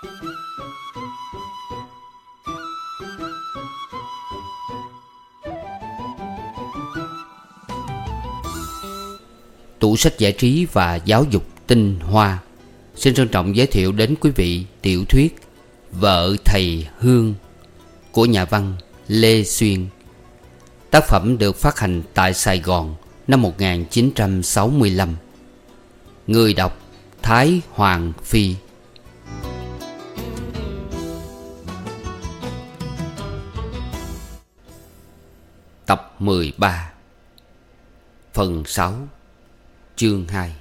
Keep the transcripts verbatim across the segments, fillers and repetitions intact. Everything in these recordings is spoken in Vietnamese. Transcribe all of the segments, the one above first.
Tủ sách giải trí và giáo dục tinh hoa xin trân trọng giới thiệu đến quý vị tiểu thuyết Vợ Thầy Hương của nhà văn Lê Xuyên. Tác phẩm được phát hành tại Sài Gòn năm một nghìn chín trăm sáu mươi lăm. Người đọc Thái Hoàng Phi. Tập mười ba. Phần sáu. Chương hai.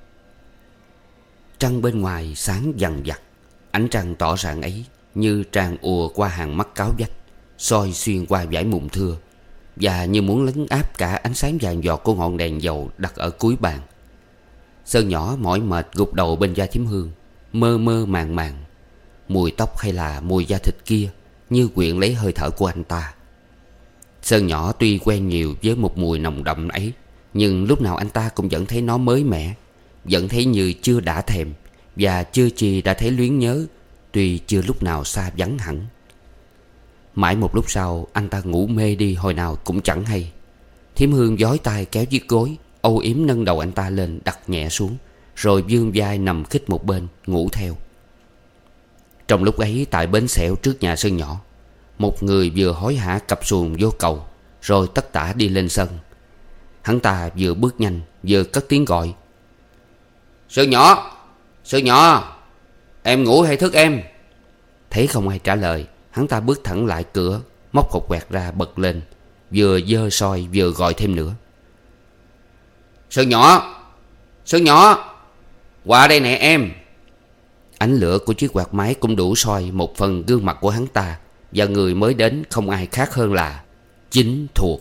Trăng bên ngoài sáng vằng vặc. Ánh trăng tỏ rạng ấy như tràn ùa qua hàng mắt cáo vách, soi xuyên qua dải mùng thưa, và như muốn lấn áp cả ánh sáng vàng giọt của ngọn đèn dầu đặt ở cuối bàn. Sơn nhỏ mỏi mệt gục đầu bên vai thím Hương, mơ mơ màng màng. Mùi tóc hay là mùi da thịt kia như quyện lấy hơi thở của anh ta. Sơn nhỏ tuy quen nhiều với một mùi nồng đậm ấy, nhưng lúc nào anh ta cũng vẫn thấy nó mới mẻ, vẫn thấy như chưa đã thèm, và chưa chi đã thấy luyến nhớ, tuy chưa lúc nào xa vắng hẳn. Mãi một lúc sau anh ta ngủ mê đi hồi nào cũng chẳng hay. Thím Hương vói tay kéo chiếc gối, âu yếm nâng đầu anh ta lên đặt nhẹ xuống, rồi vươn vai nằm khít một bên ngủ theo. Trong lúc ấy tại bến xẻo trước nhà Sơn nhỏ, một người vừa hối hả cặp xuồng vô cầu, rồi tất tả đi lên sân. Hắn ta vừa bước nhanh vừa cất tiếng gọi: "Sơn nhỏ! Sơn nhỏ! Em ngủ hay thức em?" Thấy không ai trả lời, hắn ta bước thẳng lại cửa, móc hộp quẹt ra bật lên, vừa giơ soi vừa gọi thêm nữa: "Sơn nhỏ! Sơn nhỏ! Qua đây nè em!" Ánh lửa của chiếc quạt máy cũng đủ soi một phần gương mặt của hắn ta, và người mới đến không ai khác hơn là Chính Thuộc.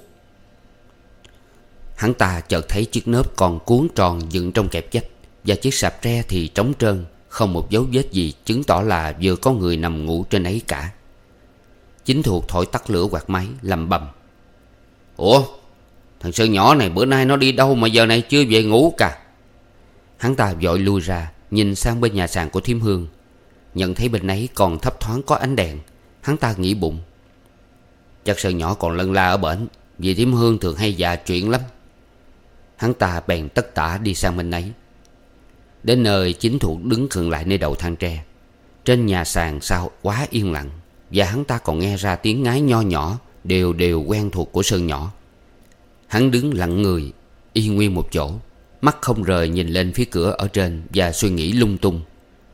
Hắn ta chợt thấy chiếc nớp còn cuốn tròn dựng trong kẹp vách, và chiếc sạp tre thì trống trơn, không một dấu vết gì chứng tỏ là vừa có người nằm ngủ trên ấy cả. Chính Thuộc thổi tắt lửa quạt máy lầm bầm: "Ủa, thằng Sơn nhỏ này bữa nay nó đi đâu mà giờ này chưa về ngủ cả?" Hắn ta vội lui ra, nhìn sang bên nhà sàn của thím Hương. Nhận thấy bên ấy còn thấp thoáng có ánh đèn, hắn ta nghĩ bụng: chắc Sơn nhỏ còn lân la ở bển, vì thím Hương thường hay dạ chuyện lắm. Hắn ta bèn tất tả đi sang bên ấy. Đến nơi, Chính Thuộc đứng khựng lại nơi đầu thang tre. Trên nhà sàn sao quá yên lặng, và hắn ta còn nghe ra tiếng ngái nho nhỏ đều đều quen thuộc của Sơn nhỏ. Hắn đứng lặng người y nguyên một chỗ, mắt không rời nhìn lên phía cửa ở trên, và suy nghĩ lung tung: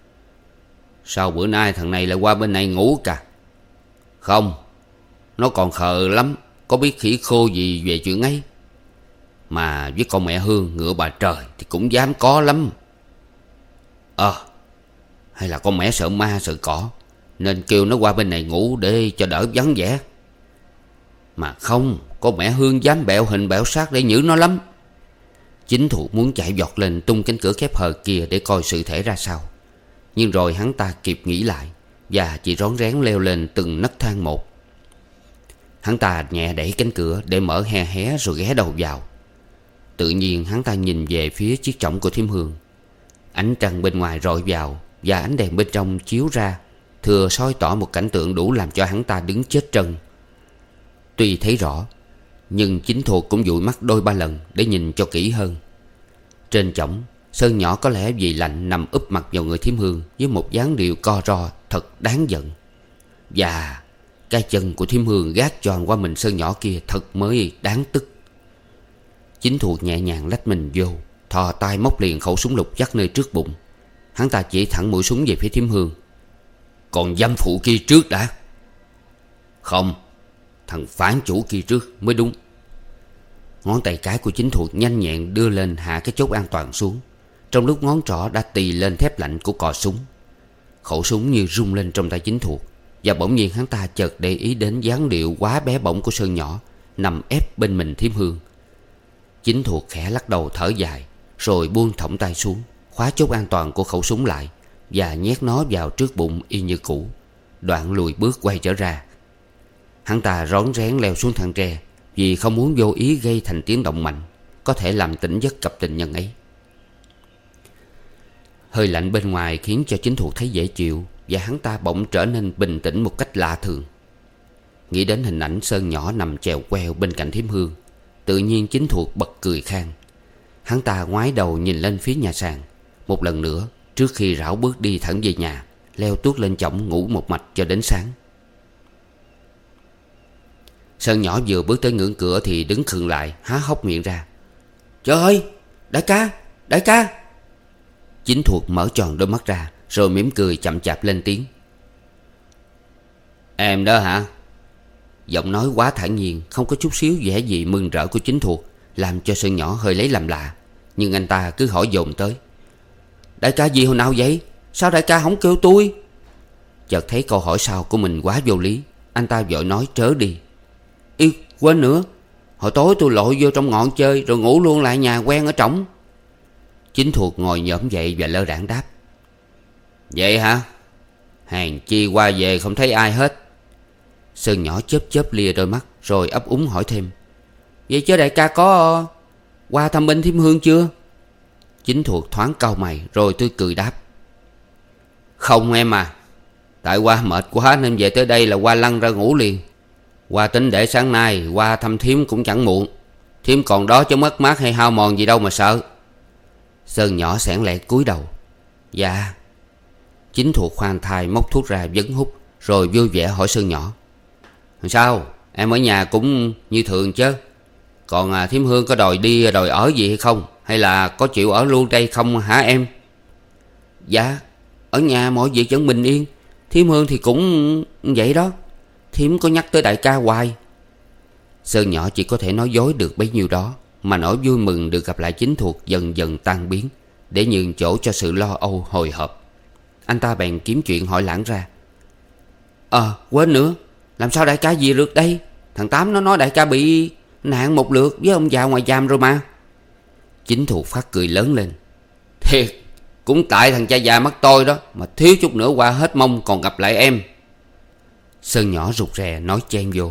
sao bữa nay thằng này lại qua bên này ngủ cả? Không, nó còn khờ lắm, có biết khỉ khô gì về chuyện ấy. Mà với con mẹ Hương ngựa bà trời thì cũng dám có lắm. Ờ à, hay là con mẹ sợ ma sợ cỏ, nên kêu nó qua bên này ngủ để cho đỡ vắng vẻ. Mà không, con mẹ Hương dám bẹo hình bẹo xác để nhử nó lắm. Chính Thuộc muốn chạy vọt lên tung cánh cửa khép hờ kia để coi sự thể ra sao, nhưng rồi hắn ta kịp nghĩ lại, và chỉ rón rén leo lên từng nấc thang một. Hắn ta nhẹ đẩy cánh cửa để mở he hé rồi ghé đầu vào. Tự nhiên hắn ta nhìn về phía chiếc chõng của thím Hương. Ánh trăng bên ngoài rọi vào, và ánh đèn bên trong chiếu ra, thừa soi tỏ một cảnh tượng đủ làm cho hắn ta đứng chết trân. Tuy thấy rõ, nhưng Chính Thuộc cũng dụi mắt đôi ba lần để nhìn cho kỹ hơn. Trên chõng, Sơn nhỏ có lẽ vì lạnh nằm úp mặt vào người thím Hương với một dáng điệu co ro thật đáng giận. Và cái chân của thím Hương gác tròn qua mình Sơn nhỏ kia thật mới đáng tức. Chính Thuộc nhẹ nhàng lách mình vô, thò tay móc liền khẩu súng lục vắt nơi trước bụng. Hắn ta chỉ thẳng mũi súng về phía thím Hương: "Còn dâm phụ kia trước đã." "Không, thằng phản chủ kia trước mới đúng." Ngón tay cái của Chính Thuộc nhanh nhẹn đưa lên hạ cái chốt an toàn xuống, trong lúc ngón trỏ đã tì lên thép lạnh của cò súng. Khẩu súng như rung lên trong tay Chính Thuộc, và bỗng nhiên hắn ta chợt để ý đến dáng điệu quá bé bỏng của Sơn nhỏ nằm ép bên mình thím Hương. Chính Thuộc khẽ lắc đầu thở dài, rồi buông thõng tay xuống, khóa chốt an toàn của khẩu súng lại, và nhét nó vào trước bụng y như cũ, đoạn lùi bước quay trở ra. Hắn ta rón rén leo xuống thang tre, vì không muốn vô ý gây thành tiếng động mạnh, có thể làm tỉnh giấc cặp tình nhân ấy. Hơi lạnh bên ngoài khiến cho Chính Thuộc thấy dễ chịu, và hắn ta bỗng trở nên bình tĩnh một cách lạ thường. Nghĩ đến hình ảnh Sơn nhỏ nằm chèo queo bên cạnh Thiêm Hương, tự nhiên Chính Thuộc bật cười khang. Hắn ta ngoái đầu nhìn lên phía nhà sàn một lần nữa trước khi rảo bước đi thẳng về nhà, leo tuốt lên chõng ngủ một mạch cho đến sáng. Sơn nhỏ vừa bước tới ngưỡng cửa thì đứng khựng lại, há hốc miệng ra. Trời ơi, đại ca, đại ca! Chính Thuộc mở tròn đôi mắt ra, rồi mỉm cười chậm chạp lên tiếng. Em đó hả? Giọng nói quá thản nhiên, không có chút xíu vẻ gì mừng rỡ của Chính Thuộc, làm cho Sơn nhỏ hơi lấy làm lạ. Nhưng anh ta cứ hỏi dồn tới. Đại ca gì hồi nào vậy? Sao đại ca không kêu tôi? Chợt thấy câu hỏi sau của mình quá vô lý, anh ta vội nói trớ đi. Ý, quên nữa, hồi tối tôi lội vô trong ngọn chơi rồi ngủ luôn lại nhà quen ở trỏng. Chính Thuộc ngồi nhổm dậy và lơ đãng đáp. Vậy hả? Hèn chi qua về không thấy ai hết. Sơn nhỏ chớp chớp lia đôi mắt, rồi ấp úng hỏi thêm. Vậy chứ đại ca có uh, qua thăm bên Thiêm Hương chưa? Chính Thuộc thoáng cau mày rồi tươi cười đáp. Không em à, tại qua mệt quá nên về tới đây là qua lăn ra ngủ liền. Qua tính để sáng nay qua thăm Thiếm cũng chẳng muộn. Thiếm còn đó chứ mất mát hay hao mòn gì đâu mà sợ. Sơn nhỏ xẻn lẹ cúi đầu. Dạ. Chính Thuộc khoan thai móc thuốc ra vấn hút, rồi vui vẻ hỏi Sơn nhỏ. Sao, em ở nhà cũng như thường chứ? Còn à, Thiếm Hương có đòi đi đòi ở gì hay không? Hay là có chịu ở luôn đây không hả em? Dạ, ở nhà mọi việc vẫn bình yên. Thiếm Hương thì cũng vậy đó. Thiếm có nhắc tới đại ca hoài. Sơn nhỏ chỉ có thể nói dối được bấy nhiêu đó, mà nỗi vui mừng được gặp lại Chính Thuộc dần dần tan biến, để nhường chỗ cho sự lo âu hồi hộp. Anh ta bèn kiếm chuyện hỏi lãng ra. Ờ, quên nữa, làm sao đại ca về được đây? Thằng Tám nó nói đại ca bị nạn một lượt với ông già ngoài giam rồi mà. Chính Thuộc phát cười lớn lên. Thiệt, cũng tại thằng cha già mắt tôi đó mà thiếu chút nữa qua hết mong còn gặp lại em. Sơn nhỏ rụt rè nói chen vô.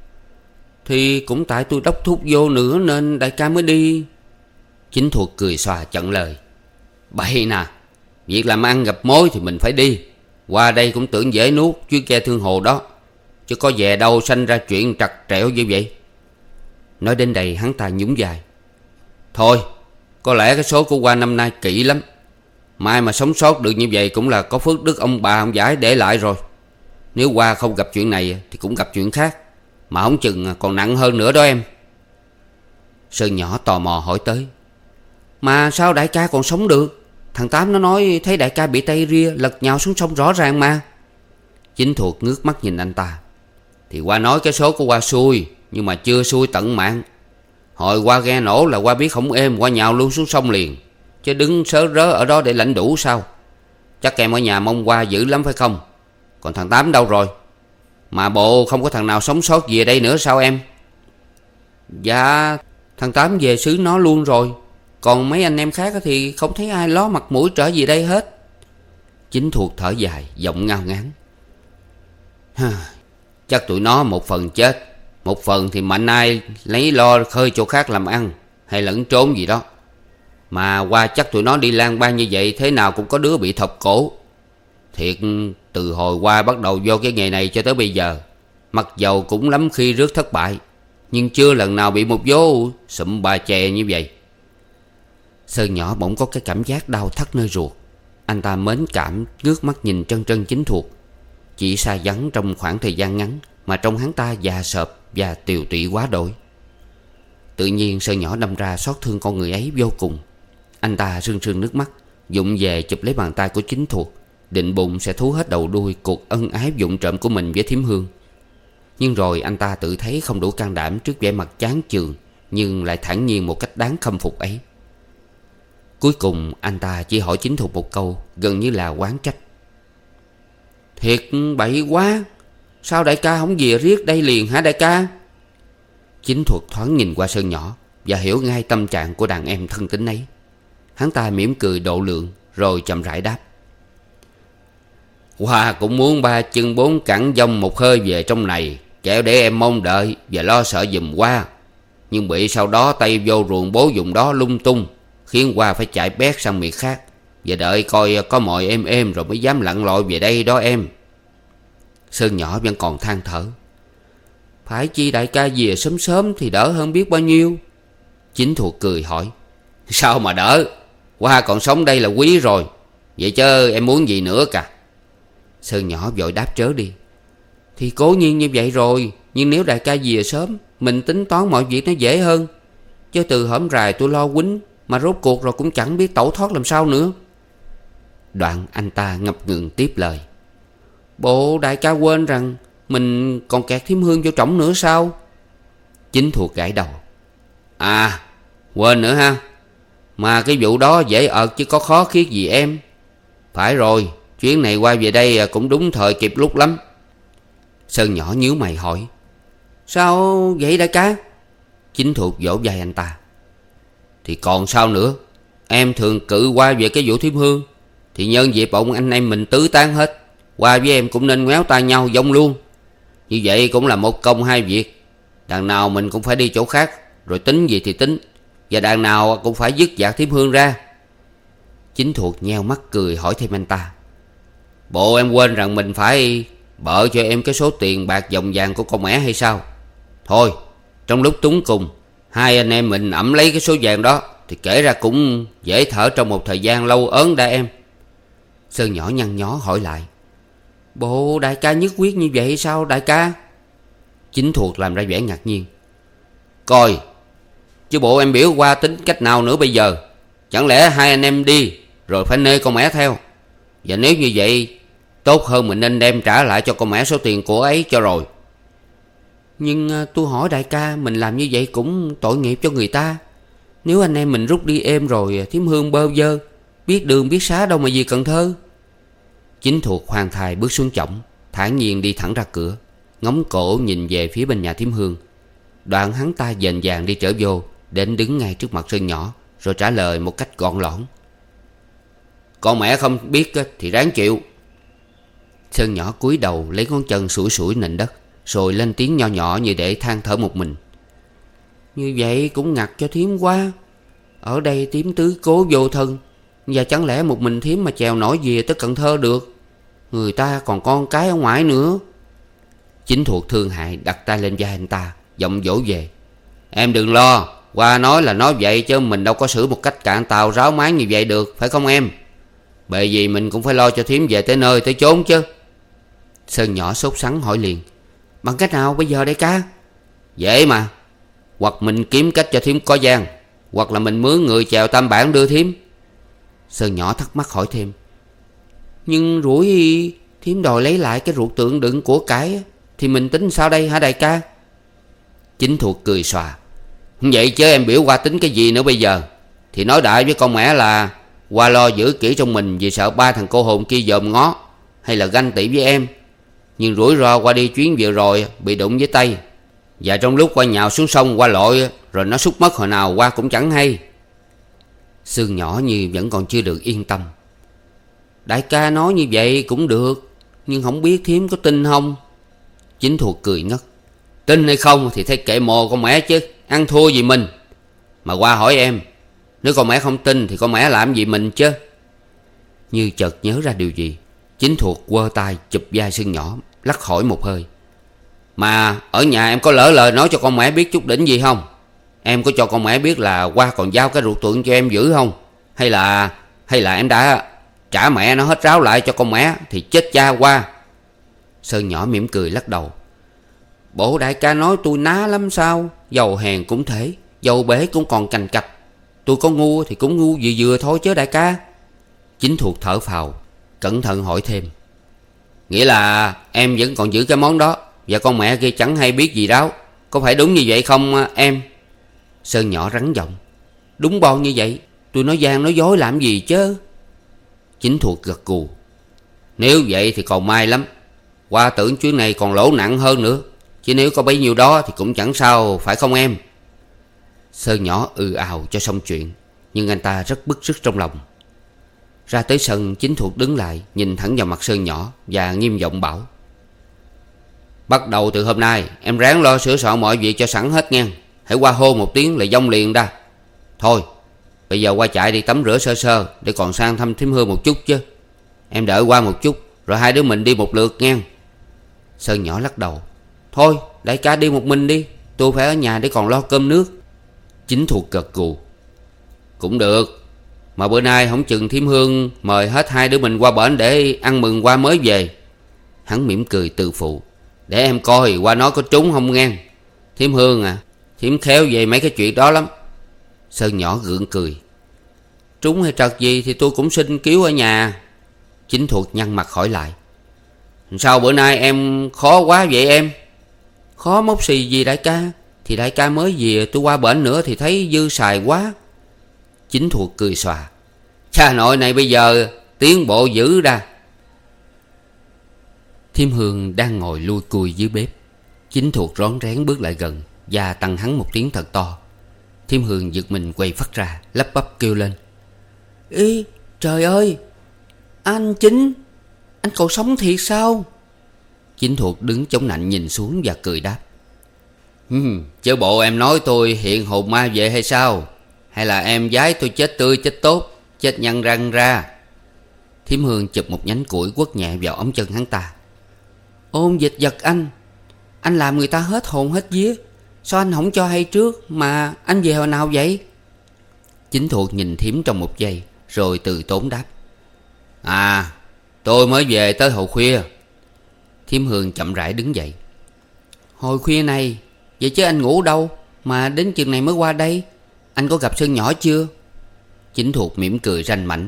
Thì cũng tại tôi đốc thúc vô nữa nên đại ca mới đi. Chính Thuộc cười xòa chặn lời. Bậy nè, việc làm ăn gặp mối thì mình phải đi. Qua đây cũng tưởng dễ nuốt chứ ghe thương hồ đó, chứ có về đâu sanh ra chuyện trật trẽo như vậy. Nói đến đây hắn ta nhún vai. Thôi, có lẽ cái số của qua năm nay kỹ lắm. Mai mà sống sót được như vậy cũng là có phước đức ông bà ông giải để lại rồi. Nếu qua không gặp chuyện này thì cũng gặp chuyện khác, mà không chừng còn nặng hơn nữa đó em. Sơn nhỏ tò mò hỏi tới. Mà sao đại ca còn sống được? Thằng Tám nó nói thấy đại ca bị tay ria lật nhào xuống sông rõ ràng mà. Chính Thuộc ngước mắt nhìn anh ta. Thì qua nói cái số của qua xui, nhưng mà chưa xui tận mạng. Hồi qua ghe nổ là qua biết không êm, qua nhào luôn xuống sông liền, chứ đứng sớ rớ ở đó để lãnh đủ sao? Chắc em ở nhà mong qua dữ lắm phải không? Còn thằng Tám đâu rồi? Mà bộ không có thằng nào sống sót về đây nữa sao em? Dạ, thằng Tám về xứ nó luôn rồi. Còn mấy anh em khác thì không thấy ai ló mặt mũi trở về đây hết. Chính Thuộc thở dài, giọng ngao ngán. Chắc tụi nó một phần chết, một phần thì mạnh ai lấy lo khơi chỗ khác làm ăn, hay lẫn trốn gì đó. Mà qua chắc tụi nó đi lang bang như vậy, thế nào cũng có đứa bị thọc cổ. Thiệt, từ hồi qua bắt đầu vô cái nghề này cho tới bây giờ, mặc dầu cũng lắm khi rước thất bại, nhưng chưa lần nào bị một vố sụm bà chè như vậy. Sơn nhỏ bỗng có cái cảm giác đau thắt nơi ruột. Anh ta mến cảm ngước mắt nhìn trân trân Chính Thuộc. Chỉ xa vắng trong khoảng thời gian ngắn mà trong hắn ta già sợp và tiều tụy quá đổi. Tự nhiên Sơn nhỏ đâm ra xót thương con người ấy vô cùng. Anh ta rưng rưng nước mắt, vụng về chụp lấy bàn tay của Chính Thuộc, định bụng sẽ thú hết đầu đuôi cuộc ân ái vụng trộm của mình với Thiếm Hương. Nhưng rồi anh ta tự thấy không đủ can đảm trước vẻ mặt chán chường nhưng lại thản nhiên một cách đáng khâm phục ấy. Cuối cùng anh ta chỉ hỏi Chính Thuộc một câu gần như là oán trách. Thiệt bậy quá, sao đại ca không về riết đây liền hả đại ca? Chính Thuộc thoáng nhìn qua Sơn nhỏ và hiểu ngay tâm trạng của đàn em thân tính ấy. Hắn ta mỉm cười độ lượng rồi chậm rãi đáp. Hoa cũng muốn ba chân bốn cẳng dông một hơi về trong này, kẻo để em mong đợi và lo sợ giùm Hoa. Nhưng bị sau đó tay vô ruộng bố dụng đó lung tung, khiến Hoa phải chạy bét sang miệt khác. Và đợi coi có mồi êm êm rồi mới dám lặn lội về đây đó em. Sơn nhỏ vẫn còn than thở. Phải chi đại ca về sớm sớm thì đỡ hơn biết bao nhiêu. Chính thuộc cười hỏi. Sao mà đỡ, Hoa còn sống đây là quý rồi. Vậy chứ em muốn gì nữa cả. Sơn nhỏ vội đáp trớ đi. Thì cố nhiên như vậy rồi, nhưng nếu đại ca về sớm, mình tính toán mọi việc nó dễ hơn. Chứ từ hổm rày tôi lo quýnh, mà rốt cuộc rồi cũng chẳng biết tẩu thoát làm sao nữa. Đoạn anh ta ngập ngừng tiếp lời. Bộ đại ca quên rằng mình còn kẹt thím Hương vô trỏng nữa sao? Chính thuộc gãi đầu. À, quên nữa ha. Mà cái vụ đó dễ ợt chứ có khó khiết gì em. Phải rồi, chuyến này qua về đây cũng đúng thời kịp lúc lắm. Sơn nhỏ nhíu mày hỏi. Sao vậy đại ca? Chính thuộc vỗ vai anh ta. Thì còn sao nữa. Em thường cự qua về cái vụ thím Hương, thì nhân dịp ông anh em mình tứ tán hết. Qua với em cũng nên ngoéo tay nhau vong luôn. Như vậy cũng là một công hai việc. Đằng nào mình cũng phải đi chỗ khác, rồi tính gì thì tính. Và đằng nào cũng phải dứt dạc thím Hương ra. Chính thuộc nheo mắt cười hỏi thêm anh ta. Bộ em quên rằng mình phải bợ cho em cái số tiền bạc dòng vàng của con mẹ hay sao? Thôi, trong lúc túng cùng, hai anh em mình ẵm lấy cái số vàng đó, thì kể ra cũng dễ thở trong một thời gian lâu ớn đã em. Sơn nhỏ nhăn nhó hỏi lại. Bộ đại ca nhất quyết như vậy sao đại ca? Chính thuộc làm ra vẻ ngạc nhiên. Coi, chứ bộ em biểu qua tính cách nào nữa bây giờ? Chẳng lẽ hai anh em đi rồi phải nê con mẹ theo? Và nếu như vậy, tốt hơn mình nên đem trả lại cho con mẹ số tiền của ấy cho rồi. Nhưng tôi hỏi đại ca, mình làm như vậy cũng tội nghiệp cho người ta. Nếu anh em mình rút đi êm rồi thím Hương bơ vơ, biết đường biết xá đâu mà về Cần Thơ. Chính thuộc khoan thai bước xuống chõng, thản nhiên đi thẳng ra cửa, ngóng cổ nhìn về phía bên nhà thím Hương. Đoạn hắn ta dền dàng đi trở vô, đến đứng ngay trước mặt Sơn nhỏ, rồi trả lời một cách gọn lõn. Con mẹ không biết thì ráng chịu. Sơn nhỏ cúi đầu lấy ngón chân sủi sủi nền đất, rồi lên tiếng nho nhỏ như để than thở một mình. Như vậy cũng ngặt cho thím quá. Ở đây thím tứ cố vô thân, và chẳng lẽ một mình thím mà chèo nổi về tới Cần Thơ được? Người ta còn con cái ở ngoài nữa. Chính thuộc thương hại đặt tay lên vai anh ta, giọng dỗ về. Em đừng lo, qua nói là nói vậy chứ mình đâu có xử một cách cạn tàu ráo mái như vậy được, phải không em? Bởi vì mình cũng phải lo cho thím về tới nơi tới chốn chứ. Sơn nhỏ sốt sắng hỏi liền. Bằng cách nào bây giờ đây ca? Dễ mà. Hoặc mình kiếm cách cho thím có gian, hoặc là mình mướn người chèo tam bản đưa thím. Sơn nhỏ thắc mắc hỏi thêm. Nhưng rủi thím đòi lấy lại cái ruột tượng đựng của cải, thì mình tính sao đây hả đại ca? Chính thuộc cười xòa. Vậy chứ em biểu qua tính cái gì nữa bây giờ? Thì nói đại với con mẹ là qua lo giữ kỹ trong mình, vì sợ ba thằng cô hồn kia dòm ngó, hay là ganh tị với em. Nhưng rủi ro qua đi chuyến vừa rồi bị đụng với tay, và trong lúc qua nhào xuống sông qua lội, rồi nó xúc mất hồi nào qua cũng chẳng hay. Sương nhỏ như vẫn còn chưa được yên tâm. Đại ca nói như vậy cũng được, nhưng không biết thím có tin không? Chính thuộc cười ngất. Tin hay không thì thấy kệ mồ con mẹ chứ, ăn thua gì mình. Mà qua hỏi em, nếu con mẹ không tin thì con mẹ làm gì mình chứ? Như chợt nhớ ra điều gì, Chính thuộc quơ tay chụp vai Sương nhỏ, lắc hỏi một hơi. Mà ở nhà em có lỡ lời nói cho con mẹ biết chút đỉnh gì không? Em có cho con mẹ biết là qua còn giao cái ruột tượng cho em giữ không? Hay là Hay là em đã trả mẹ nó hết ráo lại cho con mẹ thì chết cha qua? Sơn nhỏ mỉm cười lắc đầu. Bộ đại ca nói tôi ná lắm sao? Giàu hèn cũng thể, giàu bể cũng còn cành cạch. Tôi có ngu thì cũng ngu vừa vừa thôi chứ đại ca. Chính thuộc thở phào, cẩn thận hỏi thêm. Nghĩa là em vẫn còn giữ cái món đó, và con mẹ kia chẳng hay biết gì đó, có phải đúng như vậy không em? Sơn nhỏ rắn giọng. Đúng bon như vậy, tôi nói gian nói dối làm gì chứ? Chính thuộc gật gù. Nếu vậy thì còn may lắm. Qua tưởng chuyến này còn lỗ nặng hơn nữa, chứ nếu có bấy nhiêu đó thì cũng chẳng sao, phải không em? Sơn nhỏ ừ ào cho xong chuyện, nhưng anh ta rất bức rứt trong lòng. Ra tới sân, Chính thuộc đứng lại, nhìn thẳng vào mặt Sơn nhỏ và nghiêm giọng bảo. Bắt đầu từ hôm nay em ráng lo sửa soạn mọi việc cho sẵn hết nha. Hãy qua hô một tiếng là vong liền ra. Thôi, Bây giờ qua trại đi tắm rửa sơ sơ, để còn sang thăm thím Hương một chút chứ. Em đợi qua một chút, rồi hai đứa mình đi một lượt nghe. Sơn nhỏ lắc đầu. Thôi đại ca đi một mình đi, tôi phải ở nhà để còn lo cơm nước. Chính thuộc gật gù. Cũng được, mà bữa nay không chừng thím Hương mời hết hai đứa mình qua bển để ăn mừng qua mới về. Hắn mỉm cười tự phụ. Để em coi qua nó có trúng không nghe. Thím Hương à, thím khéo về mấy cái chuyện đó lắm. Sơn nhỏ gượng cười. Trúng hay trật gì thì tôi cũng xin cứu ở nhà. Chính thuộc nhăn mặt hỏi lại. Sao bữa nay em khó quá vậy em? Khó mốc xì gì đại ca? Thì đại ca mới về, tôi qua bển nữa thì thấy dư xài quá. Chính thuộc cười xòa. Cha nội này bây giờ tiến bộ dữ ra. Thím Hương đang ngồi lui cui dưới bếp. Chính thuộc rón rén bước lại gần và tăng hắn một tiếng thật to. Thím Hương giật mình quay phắt ra, lắp bắp kêu lên. Ý trời ơi, anh Chính, anh còn sống thiệt sao? Chính thuộc đứng chống nạnh nhìn xuống và cười đáp. Hừm, chứ bộ em nói tôi hiện hồn ma về hay sao? Hay là em giái tôi chết tươi chết tốt, chết nhăn răng ra? Thím Hương chụp một nhánh củi quất nhẹ vào ống chân hắn ta. Ôn dịch giật anh, anh làm người ta hết hồn hết vía. Sao anh không cho hay trước mà anh về hồi nào vậy? Chính thuộc nhìn thím trong một giây, rồi từ tốn đáp. À, tôi mới về tới hồi khuya. Thím Hương chậm rãi đứng dậy. Hồi khuya này, vậy chứ anh ngủ đâu mà đến chừng này mới qua đây? Anh có gặp Sơn nhỏ chưa? Chính thuộc mỉm cười ranh mảnh.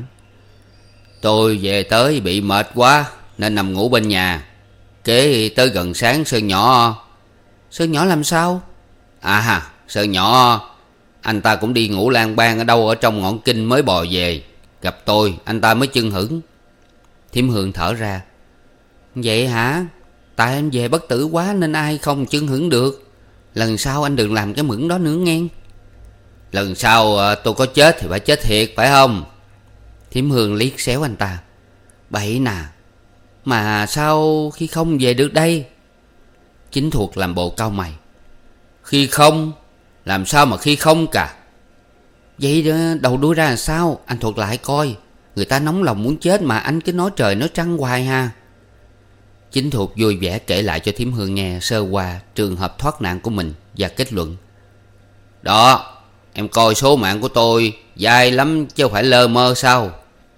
Tôi về tới bị mệt quá nên nằm ngủ bên nhà. Kế tới gần sáng Sơn nhỏ. Sơn nhỏ làm sao? À, Sơn nhỏ anh ta cũng đi ngủ lang bang ở đâu ở trong ngọn kinh mới bò về. Gặp tôi anh ta mới chưng hửng. Thím Hương thở ra. Vậy hả? Tại anh về bất tử quá nên ai không chưng hửng được. Lần sau anh đừng làm cái mượn đó nữa nghe. Lần sau tôi có chết thì phải chết thiệt phải không? Thím Hương liếc xéo anh ta. Bậy nà, mà sao khi không về được đây? Chính thuộc làm bộ cau mày. Khi không? Làm sao mà khi không cả? Vậy đầu đuôi ra là sao? Anh thuật lại coi. Người ta nóng lòng muốn chết mà anh cứ nói trời nói trăng hoài ha. Chính thuộc vui vẻ kể lại cho thím Hương nghe sơ qua trường hợp thoát nạn của mình và kết luận. Đó, em coi số mạng của tôi dài lắm chứ không phải lơ mơ sao?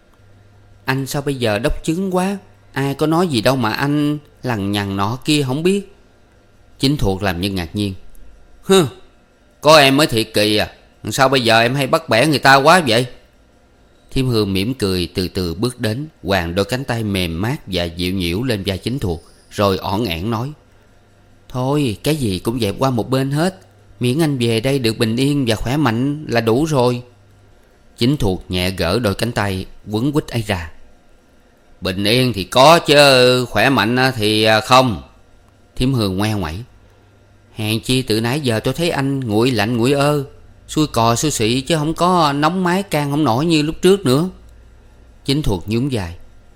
Anh sao bây giờ đốc chứng quá? Ai có nói gì đâu mà anh lằng nhằng nọ kia không biết. Chính thuộc làm như ngạc nhiên. Hừ, có em mới thiệt kỳ à. Sao bây giờ em hay bắt bẻ người ta quá vậy? Thím Hương mỉm cười từ từ bước đến, quàng đôi cánh tay mềm mát và dịu nhiễu lên vai Chính thuộc, rồi ỏn ẻn nói. Thôi cái gì cũng dẹp qua một bên hết, miễn anh về đây được bình yên và khỏe mạnh là đủ rồi. Chính thuộc nhẹ gỡ đôi cánh tay quấn quýt ấy ra. Bình yên thì có chứ khỏe mạnh thì không. Thím Hương ngoe ngoẩy. Hèn chi từ nãy giờ tôi thấy anh nguội lạnh nguội ơ, xui cò xui xị chứ không có nóng mái can không nổi như lúc trước nữa. Chính thuộc nhún vai.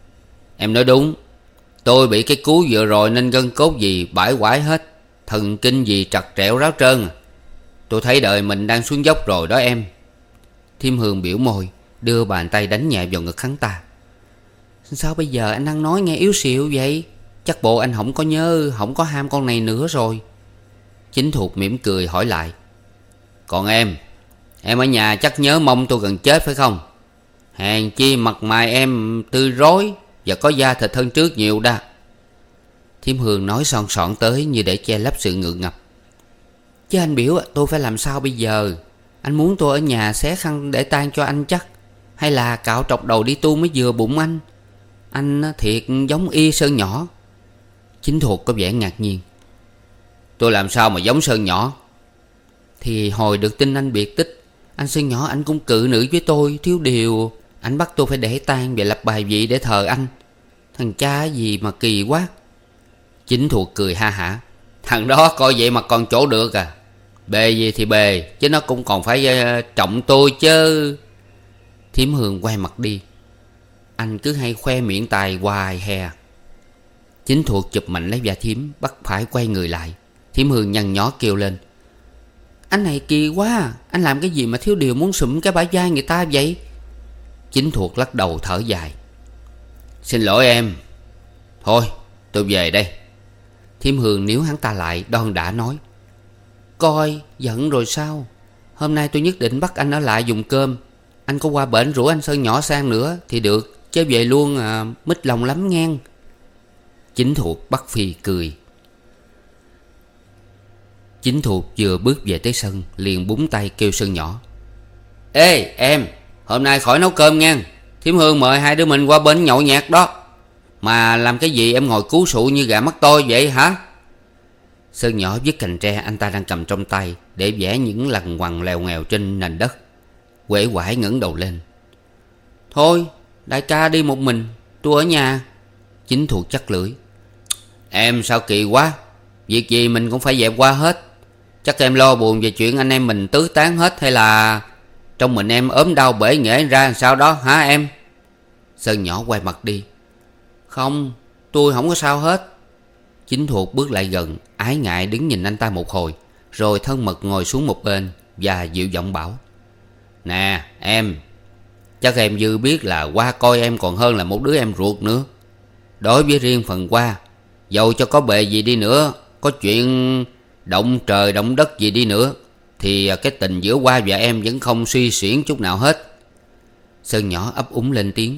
Em nói đúng. Tôi bị cái cú vừa rồi nên gân cốt gì bãi quải hết, thần kinh gì trật trẹo ráo trơn. Tôi thấy đời mình đang xuống dốc rồi đó em. Thím Hương biểu môi, đưa bàn tay đánh nhẹ vào ngực hắn ta. Sao bây giờ anh đang nói nghe yếu xìu vậy? Chắc bộ anh không có nhớ, không có ham con này nữa rồi. Chính thuộc mỉm cười hỏi lại. Còn em, em ở nhà chắc nhớ mong tôi gần chết phải không? Hèn chi mặt mày em tươi rối và có da thịt hơn trước nhiều đa. Thím Hương nói son sọn tới như để che lấp sự ngượng ngập. Chứ anh biểu tôi phải làm sao bây giờ? Anh muốn tôi ở nhà xé khăn để tang cho anh chắc? Hay là cạo trọc đầu đi tu mới vừa bụng anh? Anh thiệt giống y Sơn nhỏ. Chính thuộc có vẻ ngạc nhiên. Tôi làm sao mà giống Sơn nhỏ? Thì hồi được tin anh biệt tích, anh Sơn nhỏ anh cũng cự nữ với tôi. Thiếu điều anh bắt tôi phải để tang và lập bài vị để thờ anh. Thằng cha gì mà kỳ quá. Chính thuộc cười ha hả. Thằng đó coi vậy mà còn chỗ được à? Bề gì thì bề, chứ nó cũng còn phải trọng tôi chứ. Thím Hương quay mặt đi. Anh cứ hay khoe miệng tài hoài hè. Chính thuộc chụp mạnh lấy vai thím, bắt phải quay người lại. Thím Hương nhăn nhó kêu lên. Anh này kỳ quá. Anh làm cái gì mà thiếu điều muốn sụm cái bả vai người ta vậy? Chính thuộc lắc đầu thở dài. Xin lỗi em. Thôi tôi về đây. Thiêm Hương níu hắn ta lại, đon đã nói. Coi giận rồi sao? Hôm nay tôi nhất định bắt anh ở lại dùng cơm. Anh có qua bển rủ anh Sơn nhỏ sang nữa thì được, chứ về luôn à, mít lòng lắm ngang. Chính thuộc bắt phi cười. Chính thuộc vừa bước về tới sân liền búng tay kêu Sơn nhỏ. Ê em, hôm nay khỏi nấu cơm nha. Thiêm Hương mời hai đứa mình qua bên nhậu nhẹt đó. Mà làm cái gì em ngồi cú sụ như gà mắt tôi vậy hả? Sơn nhỏ vứt cành tre anh ta đang cầm trong tay để vẽ những lằn quằn lèo nghèo trên nền đất. Uể oải ngẩng đầu lên. Thôi đại ca đi một mình, tôi ở nhà. Chính thuộc chắc lưỡi. Em sao kỳ quá. Việc gì mình cũng phải dẹp qua hết. Chắc em lo buồn về chuyện anh em mình tứ tán hết, hay là trong mình em ốm đau bể nghễ ra làm sao đó hả em? Sơn nhỏ quay mặt đi. Không, tôi không có sao hết. Chính thuộc bước lại gần, ái ngại đứng nhìn anh ta một hồi, rồi thân mật ngồi xuống một bên và dịu giọng bảo. Nè em, chắc em dư biết là Hoa coi em còn hơn là một đứa em ruột nữa. Đối với riêng phần Hoa, dầu cho có bề gì đi nữa, có chuyện động trời động đất gì đi nữa, thì cái tình giữa Hoa và em vẫn không suy xuyển chút nào hết. Sơn nhỏ ấp úng lên tiếng.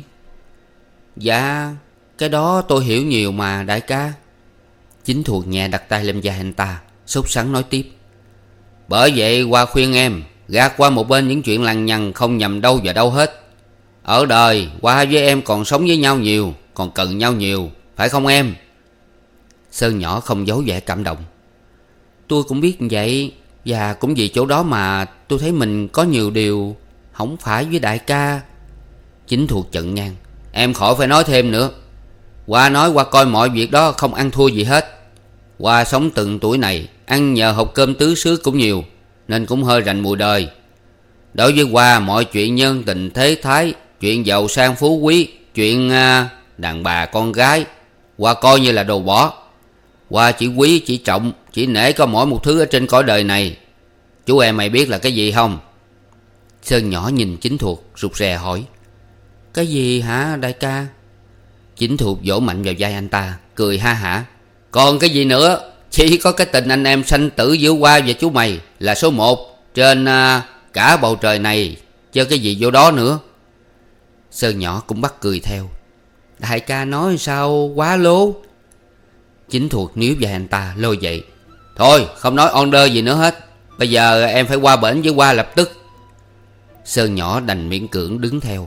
Dạ, cái đó tôi hiểu nhiều mà đại ca. Chính thuộc nhẹ đặt tay lên vai anh ta, sốt sắng nói tiếp. Bởi vậy Hoa khuyên em gạt qua một bên những chuyện lằng nhằng không nhằm đâu vào đâu hết. Ở đời Hoa với em còn sống với nhau nhiều, còn cần nhau nhiều, phải không em? Sơn nhỏ không giấu vẻ cảm động. Tôi cũng biết vậy. Và cũng vì chỗ đó mà tôi thấy mình có nhiều điều không phải với đại ca. Chính thuộc chận ngang. Em khỏi phải nói thêm nữa. Hoa nói Hoa coi mọi việc đó không ăn thua gì hết. Hoa sống từng tuổi này, ăn nhờ hộp cơm tứ xứ cũng nhiều, nên cũng hơi rành mùi đời. Đối với Hoa, mọi chuyện nhân tình thế thái, chuyện giàu sang phú quý, chuyện uh, đàn bà con gái, Hoa coi như là đồ bỏ. Hoa chỉ quý, chỉ trọng, chỉ nể có mỗi một thứ ở trên cõi đời này. Chú em mày biết là cái gì không? Sơn nhỏ nhìn Chính thuộc rụt rè hỏi. Cái gì hả đại ca? Chính thuộc vỗ mạnh vào vai anh ta, cười ha hả. Còn cái gì nữa? Chỉ có cái tình anh em sanh tử giữa Hoa và chú mày là số một trên uh, cả bầu trời này, chứ cái gì vô đó nữa. Sơn nhỏ cũng bắt cười theo. Đại ca nói sao quá lố. Chính thuộc níu vai anh ta lôi dậy. Thôi không nói order gì nữa hết. Bây giờ em phải qua bển với Hoa lập tức. Sơn nhỏ đành miễn cưỡng đứng theo.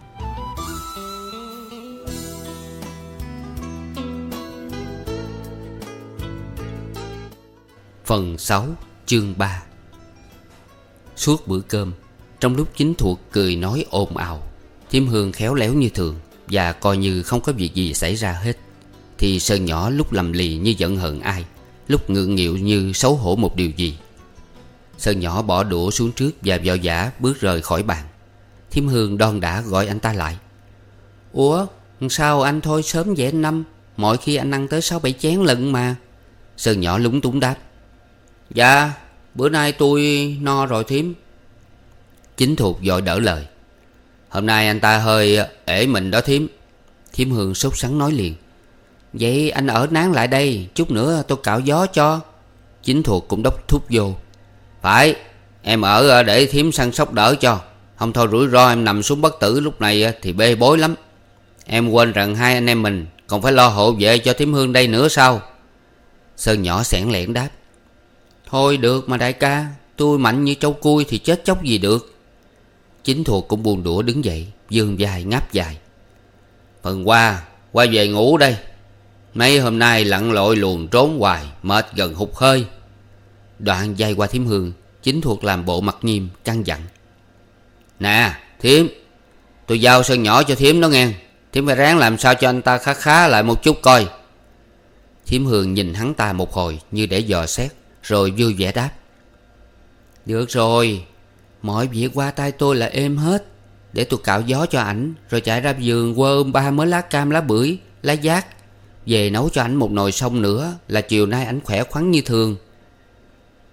Phần sáu, chương ba. Suốt bữa cơm, trong lúc Chính thuộc cười nói ồn ào, Thiêm Hương khéo léo như thường và coi như không có việc gì xảy ra hết, thì Sơn nhỏ lúc lầm lì như giận hờn ai, lúc ngượng nghịu như xấu hổ một điều gì. Sơn nhỏ bỏ đũa xuống trước và vội vã bước rời khỏi bàn. Thiêm Hương đon đã gọi anh ta lại. Ủa sao anh thôi sớm vậy anh Năm? Mọi khi anh ăn tới sáu bảy chén lận mà. Sơn nhỏ lúng túng đáp. Dạ bữa nay tôi no rồi thím. Chính thuộc vội đỡ lời. Hôm nay anh ta hơi ể mình đó thím. Thiêm Hương sốt sắng nói liền. Vậy anh ở nán lại đây, chút nữa tôi cạo gió cho. Chính thuộc cũng đốc thúc vô. Phải, em ở để thím săn sóc đỡ cho. Không thôi rủi ro em nằm xuống bất tử lúc này thì bê bối lắm. Em quên rằng hai anh em mình còn phải lo hộ vệ cho thím Hương đây nữa sao? Sơn nhỏ xẻn lẻn đáp. Thôi được mà đại ca, tôi mạnh như trâu cui thì chết chóc gì được. Chính thuộc cũng buồn đũa đứng dậy, vươn vai ngáp dài. Phần Hoa, qua về ngủ đây. Mấy hôm nay lặn lội luồn trốn hoài, mệt gần hụt hơi. Đoạn dây qua Thiêm Hương, Chính thuộc làm bộ mặt nghiêm, căn dặn. Nè thím, tôi giao Sơn nhỏ cho thím đó nghe. Thím phải ráng làm sao cho anh ta khá khá lại một chút coi. Thiêm Hương nhìn hắn ta một hồi như để dò xét, rồi vui vẻ đáp. Được rồi, mọi việc qua tay tôi là êm hết. Để tôi cạo gió cho ảnh, rồi chạy ra vườn quơ ba mớ lá cam lá bưởi, lá giác, về nấu cho ảnh một nồi sông nữa là chiều nay ảnh khỏe khoắn như thường.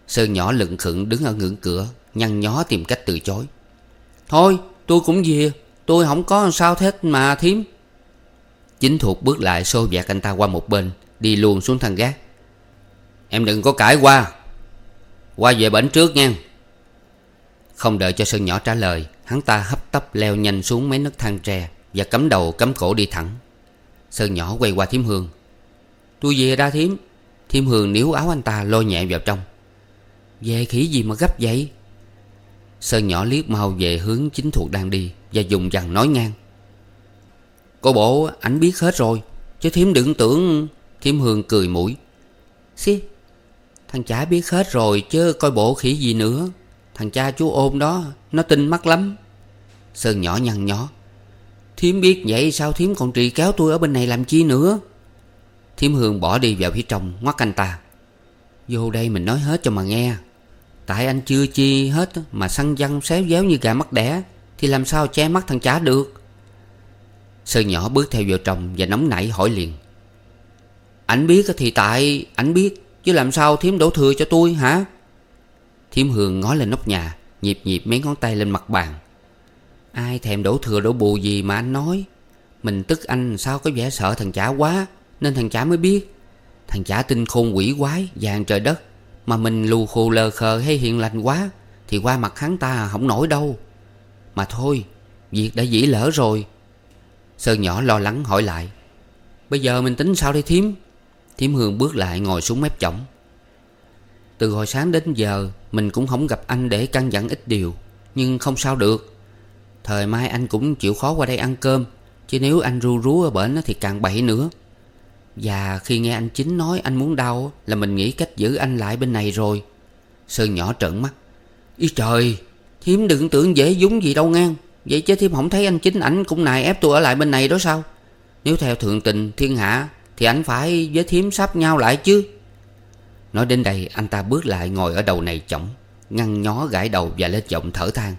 Sơn nhỏ lững khựng đứng ở ngưỡng cửa, nhăn nhó tìm cách từ chối. Thôi tôi cũng về, tôi không có sao hết mà thím. Chính thuộc bước lại xô vẹt anh ta qua một bên, đi luôn xuống thang gác. Em đừng có cãi qua. Qua về bển trước nha. Không đợi cho Sơn nhỏ trả lời, hắn ta hấp tấp leo nhanh xuống mấy nấc thang tre và cắm đầu cắm cổ đi thẳng. Sơn nhỏ quay qua thím Hương. Tôi về ra thím. Thím Hương níu áo anh ta lôi nhẹ vào trong. Về khỉ gì mà gấp vậy? Sơn nhỏ liếc mau về hướng chính thuộc đang đi và dùng dằng nói ngang. Cô bộ ảnh biết hết rồi, chứ thím đừng tưởng. Thím Hương cười mũi. Xí, thằng chả biết hết rồi chứ coi bộ khỉ gì nữa. Thằng cha chú ôn đó, nó tinh mắt lắm. Sơn nhỏ nhăn nhó. Thím biết vậy sao thím còn trì kéo tôi ở bên này làm chi nữa? Thím Hương bỏ đi vào phía trong, ngoắt anh ta. Vô đây mình nói hết cho mà nghe. Tại anh chưa chi hết mà săn văng xéo déo như gà mắc đẻ, thì làm sao che mắt thằng chả được. Sơn nhỏ bước theo vào trong và nóng nảy hỏi liền. Ảnh biết thì tại ảnh biết, chứ làm sao thím đổ thừa cho tôi hả? Thím Hương ngó lên nóc nhà, nhịp nhịp mấy ngón tay lên mặt bàn. Ai thèm đổ thừa đổ bù gì mà anh nói. Mình tức anh sao có vẻ sợ thằng chả quá, nên thằng chả mới biết. Thằng chả tinh khôn quỷ quái vàng trời đất, mà mình lù khù lờ khờ hay hiền lành quá thì qua mặt hắn ta không nổi đâu. Mà thôi, việc đã dĩ lỡ rồi. Sơn nhỏ lo lắng hỏi lại. Bây giờ mình tính sao đây thím? Thím Hương bước lại ngồi xuống mép chõng. Từ hồi sáng đến giờ mình cũng không gặp anh để căn dặn ít điều, nhưng không sao được. Thời mai anh cũng chịu khó qua đây ăn cơm, chứ nếu anh ru rú ở bển thì càng bậy nữa. Và khi nghe anh Chính nói anh muốn đau là mình nghĩ cách giữ anh lại bên này rồi. Sơn nhỏ trợn mắt. Ý trời, thím đừng tưởng dễ dúng gì đâu ngang. Vậy chứ thím không thấy anh Chính ảnh cũng nài ép tôi ở lại bên này đó sao? Nếu theo thượng tình thiên hạ thì anh phải với thím sắp nhau lại chứ. Nói đến đây anh ta bước lại ngồi ở đầu này chõng, nhăn nhó gãi đầu và lên giọng thở than.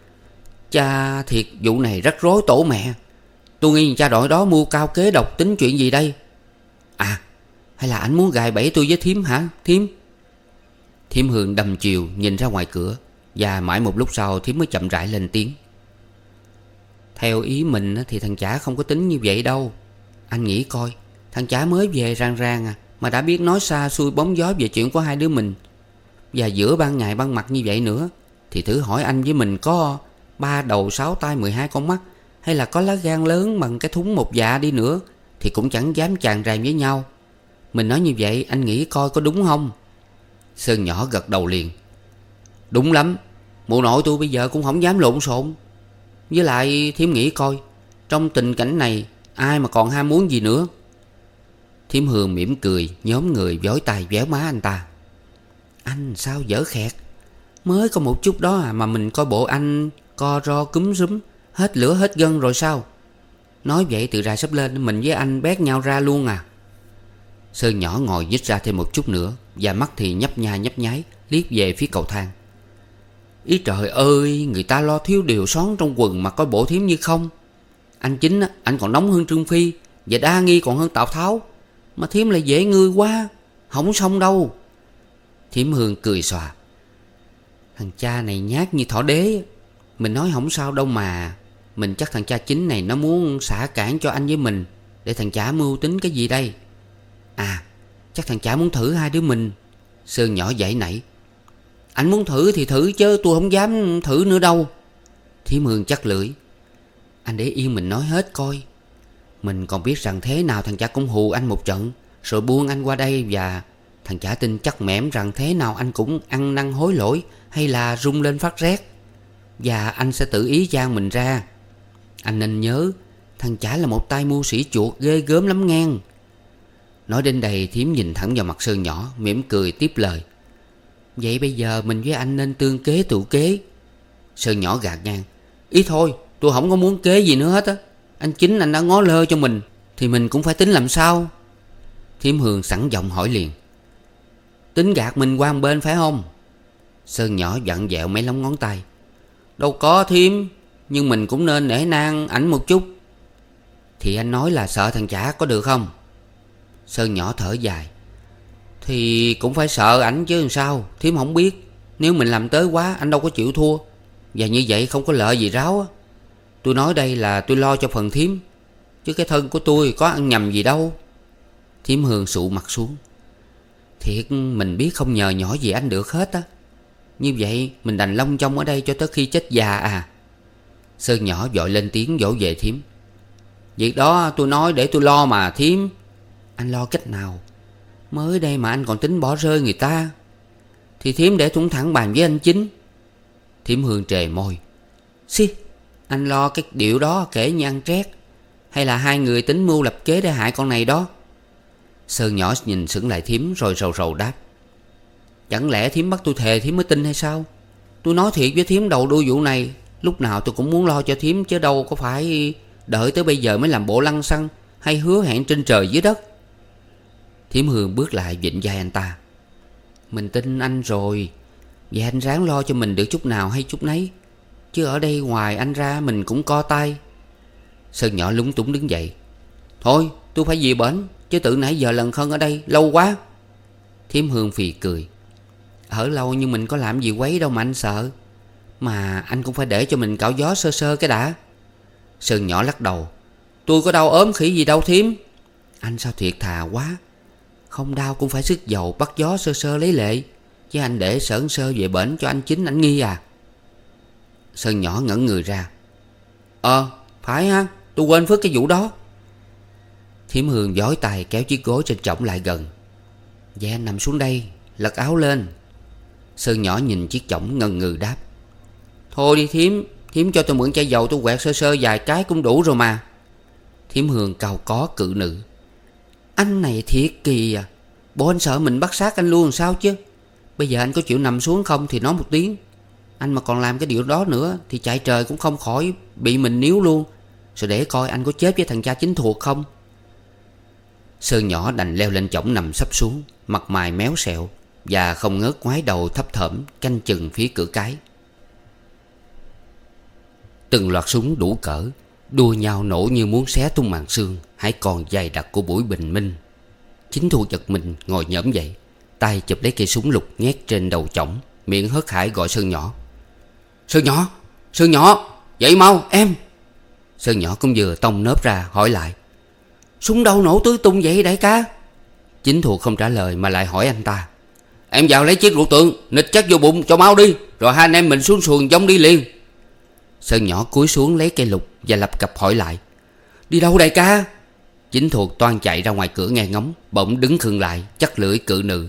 Cha thiệt vụ này rất rối tổ mẹ. Tôi nghi cha đội đó mưu cao kế độc tính chuyện gì đây? À, hay là ảnh muốn gài bẫy tôi với thím hả thím? Thím Hương đăm chiều nhìn ra ngoài cửa, và mãi một lúc sau thím mới chậm rãi lên tiếng. Theo ý mình thì thằng chả không có tính như vậy đâu. Anh nghĩ coi, thằng chả mới về rang rang à, mà đã biết nói xa xuôi bóng gió về chuyện của hai đứa mình. Và giữa ban ngày ban mặt như vậy nữa, thì thử hỏi anh với mình có ba đầu sáu tay mười hai con mắt, hay là có lá gan lớn bằng cái thúng một dạ đi nữa, thì cũng chẳng dám chàng ràng với nhau. Mình nói như vậy anh nghĩ coi có đúng không? Sơn nhỏ gật đầu liền. Đúng lắm. Mụ nội tôi bây giờ cũng không dám lộn xộn. Với lại thím nghĩ coi, trong tình cảnh này ai mà còn ham muốn gì nữa. Thím Hương mỉm cười, nhóm người vói tay véo má anh ta. Anh sao dở khẹt. Mới có một chút đó à mà mình coi bộ anh co ro cúm rúm, hết lửa hết gân rồi sao? Nói vậy từ ra sắp lên mình với anh bét nhau ra luôn à? Sơn nhỏ ngồi nhích ra thêm một chút nữa, và mắt thì nhấp nha nhấp nháy liếc về phía cầu thang. Ý trời ơi, người ta lo thiếu điều xón trong quần mà coi bộ thím như không. Anh Chính anh còn nóng hơn Trương Phi, và đa nghi còn hơn Tào Tháo, mà thím lại dễ ngươi quá, không xong đâu. Thím Hương cười xòa. Thằng cha này nhát như thỏ đế. Mình nói không sao đâu mà. Mình chắc thằng cha Chính này nó muốn xả cản cho anh với mình, để thằng chả mưu tính cái gì đây. À, chắc thằng chả muốn thử hai đứa mình. Sơn nhỏ dãy nảy. Anh muốn thử thì thử chứ tôi không dám thử nữa đâu. Thím Hương chắc lưỡi. Anh để yên mình nói hết coi. Mình còn biết rằng thế nào thằng chả cũng hù anh một trận, rồi buông anh qua đây. Và thằng chả tin chắc mẻm rằng thế nào anh cũng ăn năn hối lỗi, hay là rung lên phát rét. Và anh sẽ tự ý giang mình ra. Anh nên nhớ, thằng chả là một tay mưu sĩ chuột ghê gớm lắm ngang. Nói đến đây thím nhìn thẳng vào mặt Sơn nhỏ, mỉm cười tiếp lời. Vậy bây giờ mình với anh nên tương kế tựu kế. Sơn nhỏ gạt ngang. Ý thôi, tôi không có muốn kế gì nữa hết á. Anh Chính anh đã ngó lơ cho mình, thì mình cũng phải tính làm sao. Thím Hương sẵn giọng hỏi liền. Tính gạt mình qua một bên phải không? Sơn nhỏ vặn vẹo mấy lóng ngón tay. Đâu có thím, nhưng mình cũng nên nể nang ảnh một chút. Thì anh nói là sợ thằng chả có được không? Sơn nhỏ thở dài. Thì cũng phải sợ ảnh chứ làm sao. Thím không biết. Nếu mình làm tới quá anh đâu có chịu thua. Và như vậy không có lợi gì ráo á. Tôi nói đây là tôi lo cho phần thím, chứ cái thân của tôi có ăn nhầm gì đâu. Thím Hương sụ mặt xuống. Thiệt mình biết không nhờ nhỏ gì anh được hết á. Như vậy mình đành long trong ở đây cho tới khi chết già à. Sơn nhỏ vội lên tiếng dỗ về thím. Việc đó tôi nói để tôi lo mà thím. Anh lo cách nào? Mới đây mà anh còn tính bỏ rơi người ta. Thì thím để thủng thẳng bàn với anh Chính. Thím Hương trề môi. Xí, anh lo cái điệu đó kể như ăn trét, hay là hai người tính mưu lập kế để hại con này đó? Sơn nhỏ nhìn sững lại thím rồi rầu rầu đáp. Chẳng lẽ thím bắt tôi thề thím mới tin hay sao? Tôi nói thiệt với thím đầu đuôi vụ này. Lúc nào tôi cũng muốn lo cho thím, chứ đâu có phải đợi tới bây giờ mới làm bộ lăng xăng hay hứa hẹn trên trời dưới đất. Thím Hương bước lại vịn vai anh ta. Mình tin anh rồi. Vậy anh ráng lo cho mình được chút nào hay chút nấy, chứ ở đây ngoài anh ra mình cũng co tay. Sơn nhỏ lúng túng đứng dậy. Thôi tôi phải về bển, chứ từ nãy giờ lần khân ở đây lâu quá. Thím Hương phì cười. Ở lâu nhưng mình có làm gì quấy đâu mà anh sợ. Mà anh cũng phải để cho mình cạo gió sơ sơ cái đã. Sơn nhỏ lắc đầu. Tôi có đau ốm khỉ gì đâu thím. Anh sao thiệt thà quá. Không đau cũng phải sức dầu bắt gió sơ sơ lấy lệ, chứ anh để sởn sơ về bển cho anh Chính anh nghi à? Sơn nhỏ ngẩn người ra. Ờ phải ha, tôi quên phước cái vụ đó. Thím Hương giói tay kéo chiếc gối trên chõng lại gần. Dạ anh nằm xuống đây, lật áo lên. Sơn nhỏ nhìn chiếc chõng ngần ngừ đáp. Thôi đi thím, thím cho tôi mượn chai dầu tôi quẹt sơ sơ vài cái cũng đủ rồi mà. Thím Hương cau có cự nữ. Anh này thiệt kỳ à. Bộ anh sợ mình bắt xác anh luôn làm sao chứ. Bây giờ anh có chịu nằm xuống không thì nói một tiếng. Anh mà còn làm cái điều đó nữa thì chạy trời cũng không khỏi bị mình níu luôn. Rồi để coi anh có chết với thằng cha Chính thuộc không. Sơn nhỏ đành leo lên chõng nằm sấp xuống, mặt mày méo xẹo, và không ngớt ngoái đầu thấp thởm canh chừng phía cửa cái. Từng loạt súng đủ cỡ đua nhau nổ như muốn xé tung màn xương hãy còn dày đặc của buổi bình minh. Chính Thu giật mình ngồi nhổm dậy, tay chụp lấy cây súng lục nhét trên đầu chõng, miệng hớt hải gọi Sơn nhỏ. Sơn nhỏ, Sơn nhỏ, dậy mau em. Sơn nhỏ cũng vừa tông nớp ra hỏi lại. Súng đâu nổ tứ tung vậy đại ca? Chính Thu không trả lời mà lại hỏi anh ta. Em vào lấy chiếc rượu tượng nịch chắc vô bụng cho mau đi, rồi hai anh em mình xuống xuồng giống đi liền. Sơn nhỏ cúi xuống lấy cây lục và lập cập hỏi lại. Đi đâu đại ca? Chính Thuộc toan chạy ra ngoài cửa nghe ngóng, bỗng đứng khựng lại chắc lưỡi cự nữ.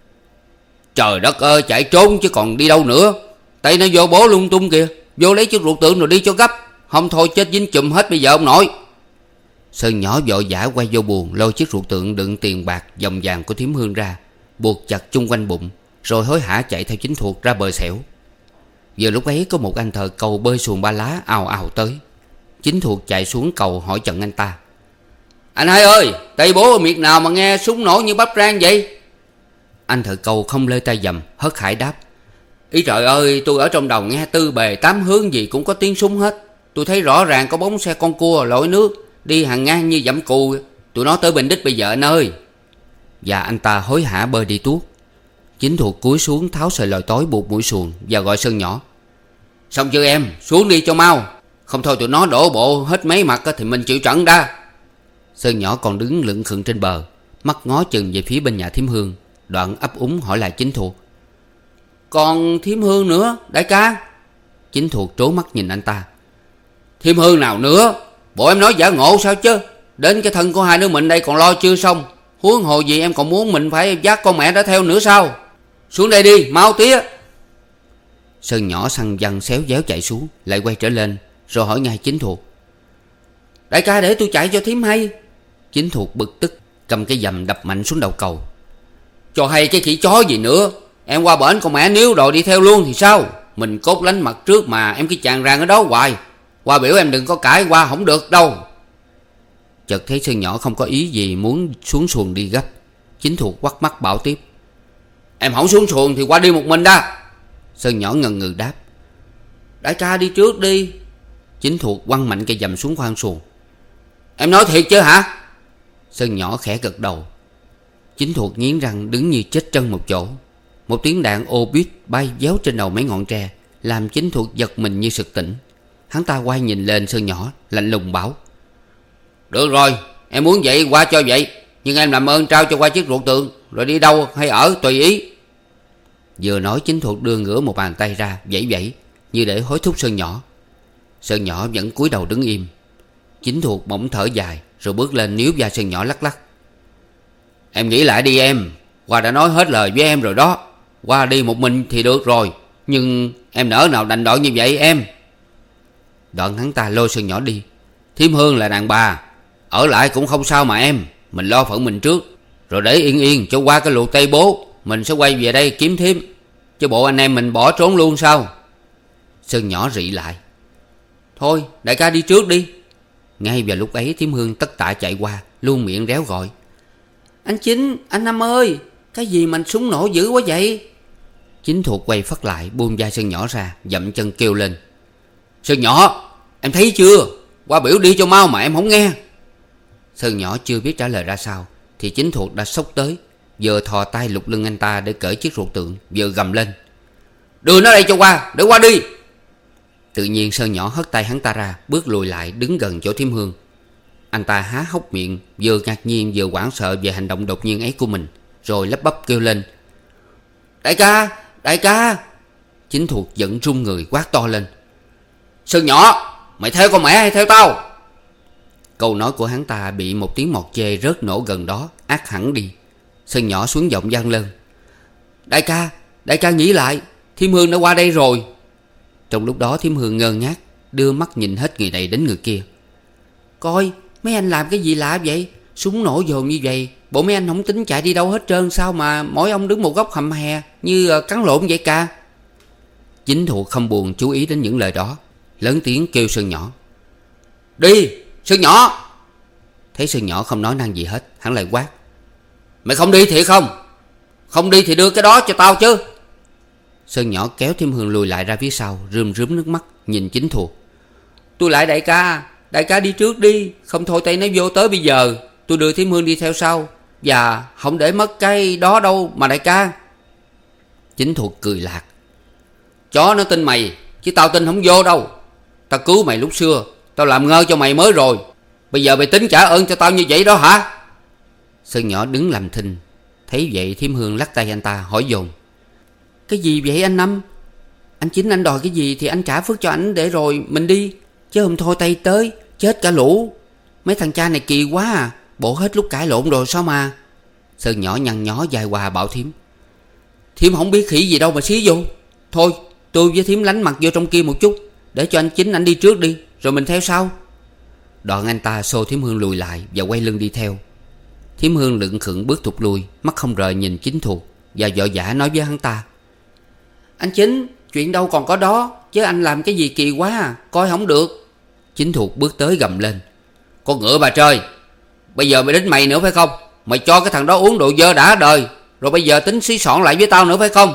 Trời đất ơi, chạy trốn chứ còn đi đâu nữa. Tay nó vô bố lung tung kìa. Vô lấy chiếc rượu tượng rồi đi cho gấp, không thôi chết dính chùm hết bây giờ ông nội. Sơn nhỏ vội vã quay vô buồng, lôi chiếc rượu tượng đựng tiền bạc vòng vàng của thím Hương ra, buộc chặt chung quanh bụng, rồi hối hả chạy theo Chính Thuộc ra bờ xẻo. Vừa lúc ấy có một anh thợ cầu bơi xuồng ba lá ào ào tới. Chính Thuộc chạy xuống cầu hỏi chận anh ta. Anh hai ơi, tay bố ở miệt nào mà nghe súng nổ như bắp rang vậy? Anh thợ cầu không lơi tay dầm, hớt hải đáp. Ý trời ơi, tôi ở trong đồng nghe tư bề tám hướng gì cũng có tiếng súng hết. Tôi thấy rõ ràng có bóng xe con cua lội nước đi hàng ngang như dẫm cù. Tụi nó tới Bình Đích bây giờ anh ơi. Và anh ta hối hả bơi đi tuốt. Chính Thuộc cúi xuống tháo sợi lòi tối buộc mũi xuồng và gọi Sơn nhỏ. Xong chưa em, xuống đi cho mau. Không thôi tụi nó đổ bộ hết mấy mặt thì mình chịu trận đa. Sơn nhỏ còn đứng lững khựng trên bờ, mắt ngó chừng về phía bên nhà thím Hương, đoạn ấp úng hỏi lại Chính Thuộc. Còn thím Hương nữa đại ca? Chính Thuộc trố mắt nhìn anh ta. Thím Hương nào nữa? Bộ em nói giả ngộ sao chứ? Đến cái thân của hai đứa mình đây còn lo chưa xong, huống hồ gì em còn muốn mình phải dắt con mẹ đã theo nữa sao? Xuống đây đi, mau tía. Sơn nhỏ săn văng xéo déo chạy xuống, lại quay trở lên, rồi hỏi ngay Chính Thuộc. Đại ca để tôi chạy cho thím hay. Chính Thuộc bực tức, cầm cái dầm đập mạnh xuống đầu cầu. Cho hay cái khỉ chó gì nữa. Em qua bển con mẹ níu đồ đi theo luôn thì sao? Mình cốt lánh mặt trước mà em cứ chàng ràng ở đó hoài. Qua biểu em đừng có cãi qua không được đâu. Chợt thấy Sơn nhỏ không có ý gì muốn xuống xuồng đi gấp. Chính Thuộc quắt mắt bảo tiếp. Em không xuống xuồng thì qua đi một mình đã. Sơn nhỏ ngần ngừ đáp. Đại ca đi trước đi. Chính Thuộc quăng mạnh cây dầm xuống khoang xuồng. Em nói thiệt chứ hả? Sơn nhỏ khẽ gật đầu. Chính Thuộc nghiến răng đứng như chết chân một chỗ. Một tiếng đạn ô bít bay véo trên đầu mấy ngọn tre, làm Chính Thuộc giật mình như sực tỉnh. Hắn ta quay nhìn lên Sơn nhỏ, lạnh lùng bảo: Được rồi, em muốn vậy qua cho vậy, nhưng em làm ơn trao cho qua chiếc ruột tượng, rồi đi đâu hay ở tùy ý. Vừa nói, Chính Thuộc đưa ngửa một bàn tay ra vẫy vẫy như để hối thúc Sơn nhỏ. Sơn nhỏ vẫn cúi đầu đứng im. Chính Thuộc bỗng thở dài rồi bước lên níu vai Sơn nhỏ lắc lắc: Em nghĩ lại đi em, Hoa đã nói hết lời với em rồi đó. Hoa đi một mình thì được rồi, nhưng em nỡ nào đành đoạn như vậy em. Đoạn hắn ta lôi Sơn nhỏ đi. Thím Hương là đàn bà, ở lại cũng không sao mà em. Mình lo phận mình trước, rồi để yên yên cho qua cái lụt Tây bố. Mình sẽ quay về đây kiếm thím, chứ bộ anh em mình bỏ trốn luôn sao? Sơn nhỏ rị lại: Thôi đại ca đi trước đi. Ngay vào lúc ấy, thím Hương tất tả chạy qua, luôn miệng réo gọi: Anh Chính, anh Năm ơi, cái gì mà súng nổ dữ quá vậy? Chính Thuộc quay phắt lại, buông vai Sơn nhỏ ra, dậm chân kêu lên: Sơn nhỏ, em thấy chưa? Qua biểu đi cho mau mà em không nghe. Sơn nhỏ chưa biết trả lời ra sao thì Chính Thuộc đã xốc tới, vừa thò tay lục lưng anh ta để cởi chiếc ruột tượng, vừa gầm lên: Đưa nó đây cho qua, để qua đi. Tự nhiên Sơn nhỏ hất tay hắn ta ra, bước lùi lại đứng gần chỗ thím Hương. Anh ta há hốc miệng, vừa ngạc nhiên vừa hoảng sợ về hành động đột nhiên ấy của mình, rồi lắp bắp kêu lên: Đại ca, đại ca. Chính Thuộc giận run người quát to lên: Sơn nhỏ, mày theo con mẹ hay theo tao? Câu nói của hắn ta bị một tiếng mọt chê rớt nổ gần đó át hẳn đi. Sơn nhỏ xuống giọng vang lên: Đại ca, đại ca nghĩ lại, thím Hương đã qua đây rồi. Trong lúc đó thím Hương ngơ ngác, đưa mắt nhìn hết người này đến người kia. Coi, mấy anh làm cái gì lạ vậy? Súng nổ dồn như vậy, bộ mấy anh không tính chạy đi đâu hết trơn sao mà mỗi ông đứng một góc hầm hè như cắn lộn vậy ca? Chính Thuộc không buồn chú ý đến những lời đó, lớn tiếng kêu Sơn nhỏ: Đi, Sơn nhỏ. Thấy Sơn nhỏ không nói năng gì hết, hắn lại quát: Mày không đi thiệt không? Không đi thì đưa cái đó cho tao chứ. Sơn nhỏ kéo thím Hương lùi lại ra phía sau, rơm rớm nước mắt nhìn Chính Thuộc: Tôi lại đại ca, đại ca đi trước đi, không thôi tay nó vô tới bây giờ. Tôi đưa thím Hương đi theo sau, và không để mất cái đó đâu mà đại ca. Chính Thuộc cười lạc: Chó nó tin mày, chứ tao tin không vô đâu. Tao cứu mày lúc xưa, tao làm ngơ cho mày mới rồi. Bây giờ mày tính trả ơn cho tao như vậy đó hả? Sơn nhỏ đứng làm thinh. Thấy vậy thím Hương lắc tay anh ta hỏi dồn: Cái gì vậy anh Năm? Anh Chính anh đòi cái gì thì anh trả phước cho anh để rồi mình đi, chứ không thôi tay tới chết cả lũ. Mấy thằng cha này kỳ quá à, bộ hết lúc cãi lộn rồi sao mà. Sơn nhỏ nhăn nhó dài qua bảo thím: Thím không biết khỉ gì đâu mà xí vô. Thôi tôi với thím lánh mặt vô trong kia một chút, để cho anh Chính anh đi trước đi, rồi mình theo sau. Đoạn anh ta xô thím Hương lùi lại và quay lưng đi theo. Thím Hương lững khựng bước thụt lui, mắt không rời nhìn Chính Thuộc, và vội vã nói với hắn ta: Anh Chính, chuyện đâu còn có đó, chứ anh làm cái gì kỳ quá à, coi không được. Chính Thuộc bước tới gầm lên: Con ngựa bà trời, bây giờ mày đến mày nữa phải không? Mày cho cái thằng đó uống đồ dơ đã đời, rồi bây giờ tính xí xỏn lại với tao nữa phải không?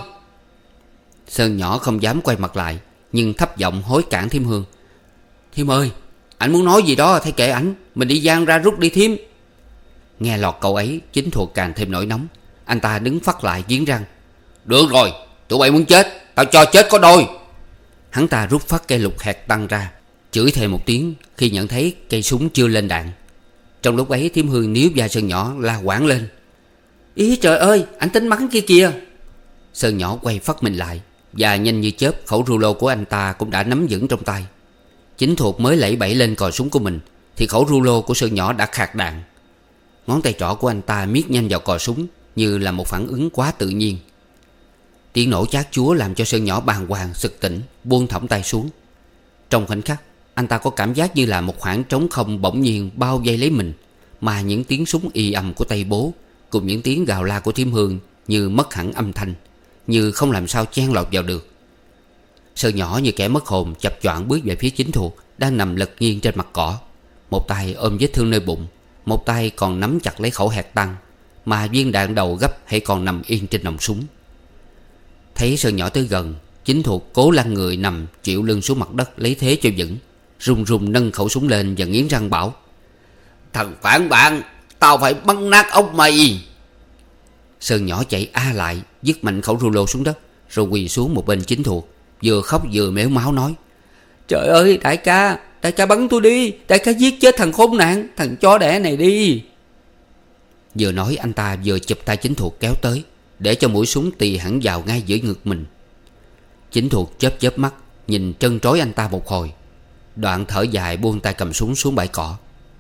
Sơn nhỏ không dám quay mặt lại, nhưng thấp giọng hối cản thím Hương: Thím ơi, ảnh muốn nói gì đó thay kệ ảnh, mình đi gian ra rút đi thím. Nghe lọt câu ấy, Chính Thuộc càng thêm nổi nóng. Anh ta đứng phắt lại nghiến răng: Được rồi, tụi bay muốn chết, tao cho chết có đôi. Hắn ta rút phát cây lục hẹt tăng ra, chửi thề một tiếng khi nhận thấy cây súng chưa lên đạn. Trong lúc ấy thím Hương níu vai Sơn nhỏ la quảng lên: Ý trời ơi, anh tính bắn kia kìa. Sơn nhỏ quay phắt mình lại, và nhanh như chớp khẩu rulo của anh ta cũng đã nắm vững trong tay. Chính Thuộc mới lẫy bẫy lên cò súng của mình thì khẩu rulo của Sơn nhỏ đã khạc đạn. Ngón tay trỏ của anh ta miết nhanh vào cò súng như là một phản ứng quá tự nhiên. Tiếng nổ chát chúa làm cho Sơn nhỏ bàng hoàng sực tỉnh, buông thõng tay xuống. Trong khoảnh khắc, anh ta có cảm giác như là một khoảng trống không bỗng nhiên bao vây lấy mình, mà những tiếng súng ì ầm của Tây bố cùng những tiếng gào la của thím Hương như mất hẳn âm thanh, như không làm sao chen lọt vào được. Sơn nhỏ như kẻ mất hồn chập choạng bước về phía Chính Thuộc đang nằm lật nghiêng trên mặt cỏ, một tay ôm vết thương nơi bụng, một tay còn nắm chặt lấy khẩu hẹt tăng, mà viên đạn đầu gấp hãy còn nằm yên trên nòng súng. Thấy Sơn nhỏ tới gần, Chính Thuộc cố lăn người nằm chịu lưng xuống mặt đất lấy thế cho vững, run run nâng khẩu súng lên và nghiến răng bảo: Thằng phản bạn, tao phải bắn nát ốc mày. Sơn nhỏ chạy a lại, dứt mạnh khẩu rulo xuống đất, rồi quỳ xuống một bên Chính Thuộc, vừa khóc vừa mếu máo nói: Trời ơi đại ca, đại ca bắn tôi đi, đại ca giết chết thằng khốn nạn, thằng chó đẻ này đi. Vừa nói anh ta vừa chụp tay Chính Thuộc kéo tới, để cho mũi súng tì hẳn vào ngay giữa ngực mình. Chính Thuộc chớp chớp mắt, nhìn trân trối anh ta một hồi, đoạn thở dài buông tay cầm súng xuống bãi cỏ.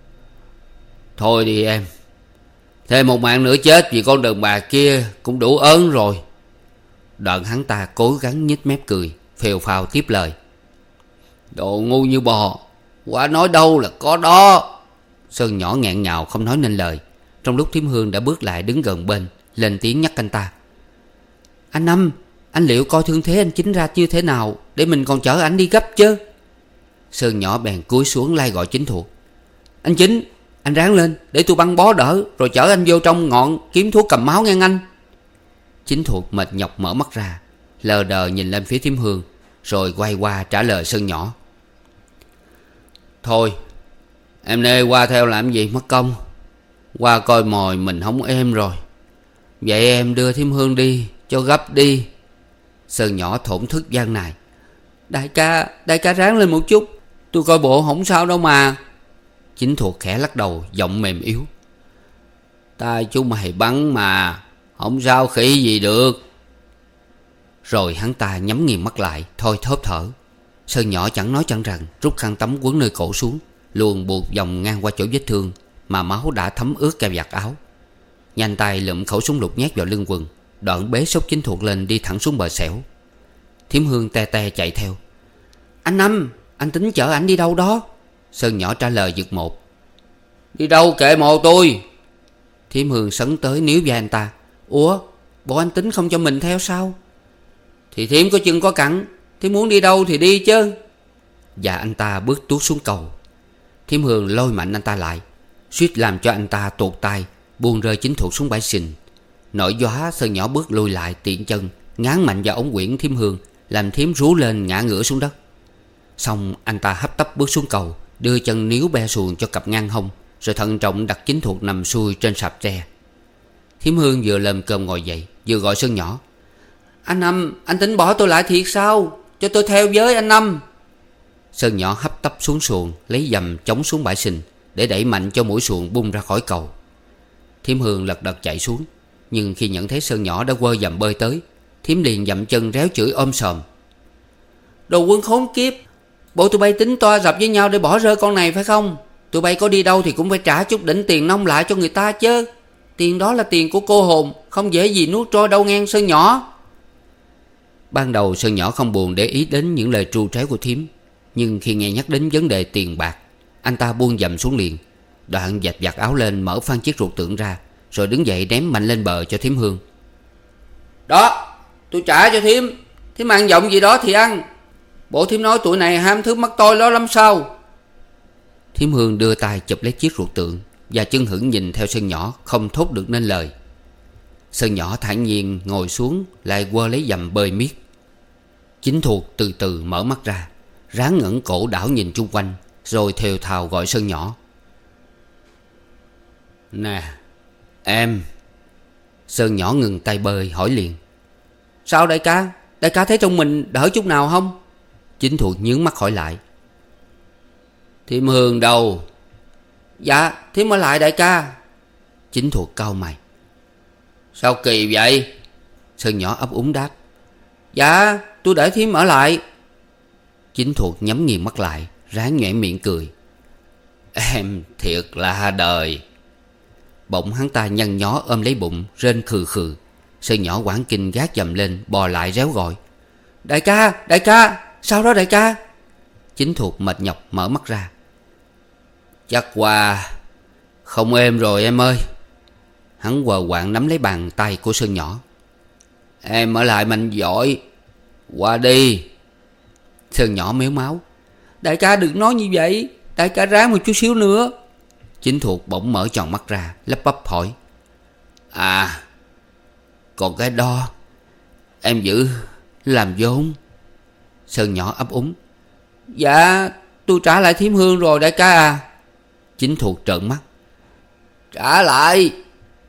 Thôi đi em, thêm một mạng nữa chết vì con đàn bà kia cũng đủ ớn rồi. Đoạn hắn ta cố gắng nhếch mép cười, phèo phào tiếp lời: Đồ ngu như bò, quả nói đâu là có đó. Sơn nhỏ nghẹn ngào không nói nên lời. Trong lúc Thím Hương đã bước lại đứng gần bên, lên tiếng nhắc anh ta: Anh Năm, anh liệu coi thương thế anh Chính ra như thế nào, để mình còn chở anh đi gấp chứ. Sơn nhỏ bèn cúi xuống lai gọi Chính Thuộc: Anh Chính, anh ráng lên, để tôi băng bó đỡ, rồi chở anh vô trong ngọn kiếm thuốc cầm máu nghe anh. Chính Thuộc mệt nhọc mở mắt ra, lờ đờ nhìn lên phía Thím Hương, rồi quay qua trả lời Sơn nhỏ: Thôi, em nê qua theo làm gì mất công. Qua coi mồi mình không êm rồi. Vậy em đưa Thím Hương đi, cho gấp đi. Sơn nhỏ thổn thức gian nài: Đại ca, đại ca ráng lên một chút, tôi coi bộ không sao đâu mà. Chính Thuộc khẽ lắc đầu, giọng mềm yếu: Tai chú mày bắn mà, không sao khỉ gì được. Rồi hắn ta nhắm nghiền mắt lại, thôi thóp thở. Sơn nhỏ chẳng nói chẳng rằng, rút khăn tắm quấn nơi cổ xuống, luồn buộc vòng ngang qua chỗ vết thương mà máu đã thấm ướt cả vạt áo. Nhanh tay lụm khẩu súng lục nhét vào lưng quần, đoạn bế xốc Chính Thuộc lên đi thẳng xuống bờ xẻo. Thím Hương te te chạy theo: Anh Năm, anh tính chở ảnh đi đâu đó? Sơn nhỏ trả lời giật một: Đi đâu kệ mồ tôi. Thím Hương sấn tới níu vai anh ta: Ủa, bộ anh tính không cho mình theo sao? Thì thím có chân có cẳng, thím muốn đi đâu thì đi chứ. Và anh ta bước tuốt xuống cầu. Thím Hương lôi mạnh anh ta lại, suýt làm cho anh ta tuột tay, buông rơi Chính Thuộc xuống bãi sình. Nổi gió, Sơn nhỏ bước lùi lại tiện chân, ngán mạnh vào ống quyển Thím Hương, làm thím rú lên ngã ngửa xuống đất. Xong anh ta hấp tấp bước xuống cầu, đưa chân níu be xuồng cho cặp ngang hông, rồi thận trọng đặt Chính Thuộc nằm xuôi trên sạp tre. Thím Hương vừa lơm cơm ngồi dậy, vừa gọi Sơn nhỏ: Anh Năm, anh tính bỏ tôi lại thiệt sao? Cho tôi theo với anh Năm. Sơn nhỏ hấp tấp xuống xuồng, lấy dầm chống xuống bãi sình, để đẩy mạnh cho mũi xuồng bung ra khỏi cầu. Thím Hương lật đật chạy xuống, nhưng khi nhận thấy Sơn nhỏ đã quơ dầm bơi tới, thím liền dậm chân réo chửi ôm sòm: Đồ quân khốn kiếp, bộ tụi bay tính toa dập với nhau để bỏ rơi con này phải không? Tụi bay có đi đâu thì cũng phải trả chút đỉnh tiền nông lại cho người ta chứ. Tiền đó là tiền của cô hồn, không dễ gì nuốt trôi đâu ngang Sơn nhỏ. Ban đầu Sơn nhỏ không buồn để ý đến những lời tru tréo của thím, nhưng khi nghe nhắc đến vấn đề tiền bạc, anh ta buông dầm xuống liền, đoạn vạch vạt áo lên, mở phang chiếc ruột tượng ra, rồi đứng dậy ném mạnh lên bờ cho thím Hương. Đó, tôi trả cho thím, thím ăn giọng gì đó thì ăn. Bộ thím nói tụi này ham thứ mắc tôi đó lắm sao? Thím Hương đưa tay chụp lấy chiếc ruột tượng, và chân hững nhìn theo Sơn nhỏ, không thốt được nên lời. Sơn nhỏ thản nhiên ngồi xuống, lại quơ lấy dầm bơi miết. Chính Thuộc từ từ mở mắt ra, ráng ngẩng cổ đảo nhìn chung quanh, rồi thều thào gọi Sơn nhỏ: Nè em. Sơn nhỏ ngừng tay bơi hỏi liền: Sao đại ca? Đại ca thấy trong mình đỡ chút nào không? Chính Thuộc nhướng mắt hỏi lại: Thím Hương đâu? Dạ thím ở lại đại ca. Chính Thuộc cau mày: Sao kỳ vậy? Sơn nhỏ ấp úng đáp: Dạ tôi để thím ở lại. Chính Thuộc nhắm nghiền mắt lại, ráng nhoẻn miệng cười: Em thiệt là đời. Bỗng hắn ta nhăn nhó ôm lấy bụng, rên khừ khừ. Sơn nhỏ hoảng kinh gác dầm lên, bò lại réo gọi: Đại ca, đại ca, sao đó đại ca? Chính Thuộc mệt nhọc mở mắt ra: Chắc qua không êm rồi em ơi. Hắn quờ quạng nắm lấy bàn tay của Sơn nhỏ: Em ở lại mạnh giỏi, qua đi. Sơn nhỏ mếu máu: Đại ca đừng nói như vậy, đại ca ráng một chút xíu nữa. Chính Thuộc bỗng mở tròn mắt ra, lắp bắp hỏi: À, còn cái đó em giữ làm vốn. Sơn nhỏ ấp úng: Dạ tôi trả lại thím Hương rồi đại ca à. Chính Thuộc trợn mắt: Trả lại?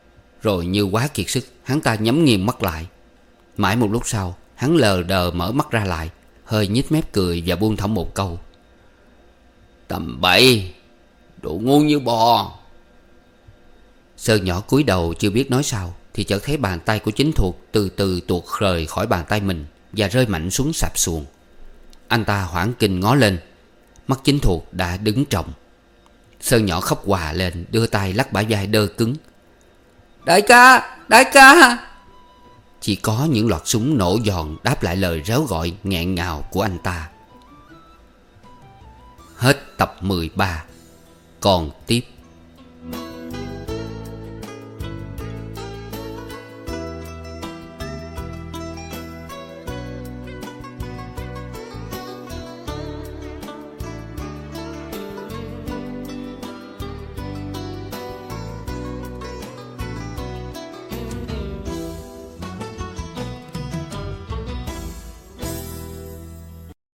Rồi như quá kiệt sức, hắn ta nhắm nghiền mắt lại. Mãi một lúc sau, hắn lờ đờ mở mắt ra lại, hơi nhếch mép cười và buông thõng một câu: "Tầm bậy, đồ ngu như bò." Sơn nhỏ cúi đầu chưa biết nói sao, thì chợt thấy bàn tay của chính thuộc từ từ tuột rời khỏi bàn tay mình và rơi mạnh xuống sạp xuồng. Anh ta hoảng kinh ngó lên. Mắt chính thuộc đã đứng trồng. Sơn nhỏ khóc òa lên, đưa tay lắc bả vai đơ cứng: "Đại ca, đại ca!" Chỉ có những loạt súng nổ giòn đáp lại lời réo gọi nghẹn ngào của anh ta. Hết tập mười ba. Còn tiếp.